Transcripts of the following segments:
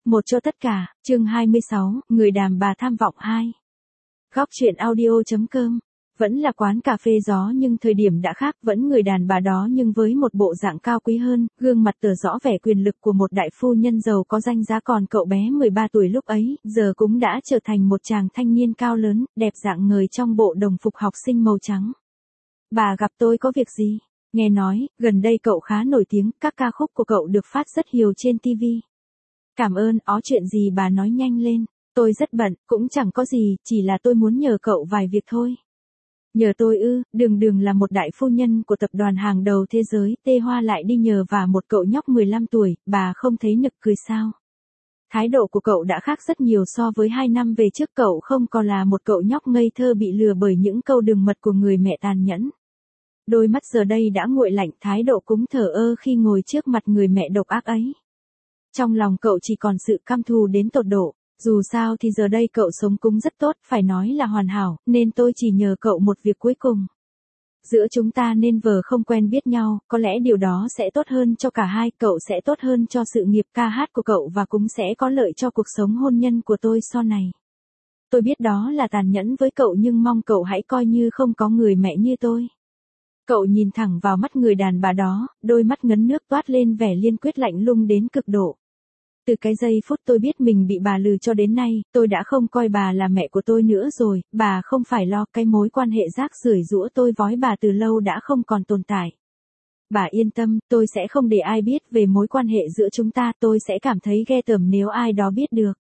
Một cho tất cả, chương 26, người đàn bà tham vọng 2. Góc truyện audio.com. Vẫn là quán cà phê gió nhưng thời điểm đã khác, vẫn người đàn bà đó nhưng với một bộ dạng cao quý hơn, gương mặt tỏ rõ vẻ quyền lực của một đại phu nhân giàu có danh giá, còn cậu bé 13 tuổi lúc ấy, giờ cũng đã trở thành một chàng thanh niên cao lớn, đẹp dạng người trong bộ đồng phục học sinh màu trắng. Bà gặp tôi có việc gì? Nghe nói, gần đây cậu khá nổi tiếng, các ca khúc của cậu được phát rất nhiều trên TV. Cảm ơn, chuyện gì bà nói nhanh lên, tôi rất bận, cũng chẳng có gì, chỉ là tôi muốn nhờ cậu vài việc thôi. Nhờ tôi ư? Đường là một đại phu nhân của tập đoàn hàng đầu thế giới, Tê Hoa lại đi nhờ vả một cậu nhóc 15 tuổi, bà không thấy nực cười sao? Thái độ của cậu đã khác rất nhiều so với 2 năm về trước, cậu không còn là một cậu nhóc ngây thơ bị lừa bởi những câu đường mật của người mẹ tàn nhẫn. Đôi mắt giờ đây đã nguội lạnh, thái độ cũng thờ ơ khi ngồi trước mặt người mẹ độc ác ấy. Trong lòng cậu chỉ còn sự căm thù đến tột độ. Dù sao thì giờ đây cậu sống cũng rất tốt, phải nói là hoàn hảo, nên tôi chỉ nhờ cậu một việc cuối cùng. Giữa chúng ta nên vờ không quen biết nhau, có lẽ điều đó sẽ tốt hơn cho cả hai, cậu sẽ tốt hơn cho sự nghiệp ca hát của cậu và cũng sẽ có lợi cho cuộc sống hôn nhân của tôi sau này. Tôi biết đó là tàn nhẫn với cậu nhưng mong cậu hãy coi như không có người mẹ như tôi. Cậu nhìn thẳng vào mắt người đàn bà đó, đôi mắt ngấn nước toát lên vẻ liên quyết lạnh lùng đến cực độ. Từ cái giây phút tôi biết mình bị bà lừa cho đến nay, tôi đã không coi bà là mẹ của tôi nữa rồi, bà không phải lo, cái mối quan hệ rác rưởi giũa tôi vói bà từ lâu đã không còn tồn tại. Bà yên tâm, tôi sẽ không để ai biết về mối quan hệ giữa chúng ta, tôi sẽ cảm thấy ghê tởm nếu ai đó biết được.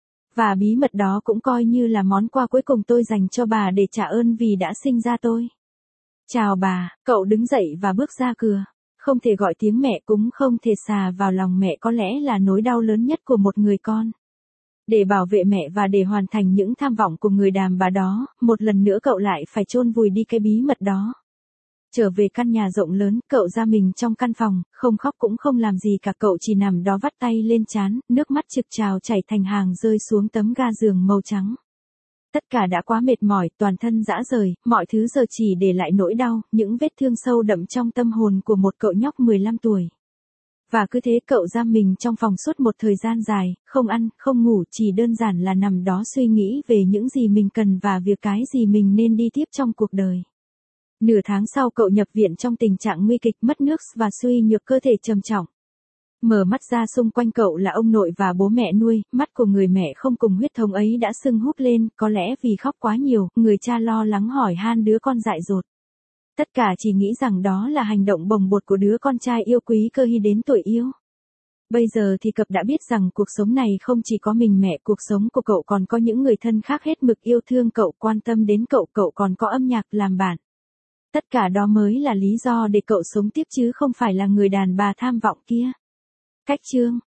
Và bí mật đó cũng coi như là món quà cuối cùng tôi dành cho bà để trả ơn vì đã sinh ra tôi. Chào bà, cậu đứng dậy và bước ra cửa. Không thể gọi tiếng mẹ cũng không thể xà vào lòng mẹ, có lẽ là nỗi đau lớn nhất của một người con. Để bảo vệ mẹ và để hoàn thành những tham vọng của người đàn bà đó, một lần nữa cậu lại phải chôn vùi đi cái bí mật đó. Trở về căn nhà rộng lớn, cậu ra mình trong căn phòng, không khóc cũng không làm gì cả, cậu chỉ nằm đó vắt tay lên trán, nước mắt trực trào chảy thành hàng rơi xuống tấm ga giường màu trắng. Tất cả đã quá mệt mỏi, toàn thân rã rời, mọi thứ giờ chỉ để lại nỗi đau, những vết thương sâu đậm trong tâm hồn của một cậu nhóc 15 tuổi. Và cứ thế cậu giam mình trong phòng suốt một thời gian dài, không ăn, không ngủ, chỉ đơn giản là nằm đó suy nghĩ về những gì mình cần và việc cái gì mình nên đi tiếp trong cuộc đời. Nửa tháng sau cậu nhập viện trong tình trạng nguy kịch, mất nước và suy nhược cơ thể trầm trọng. Mở mắt ra xung quanh cậu là ông nội và bố mẹ nuôi, mắt của người mẹ không cùng huyết thống ấy đã sưng húp lên, có lẽ vì khóc quá nhiều, người cha lo lắng hỏi han đứa con dại dột. Tất cả chỉ nghĩ rằng đó là hành động bồng bột của đứa con trai yêu quý cơ hy đến tuổi yêu. Bây giờ thì cậu đã biết rằng cuộc sống này không chỉ có mình mẹ, cuộc sống của cậu còn có những người thân khác hết mực yêu thương cậu, quan tâm đến cậu, cậu còn có âm nhạc làm bạn. Tất cả đó mới là lý do để cậu sống tiếp chứ không phải là người đàn bà tham vọng kia. Cách chương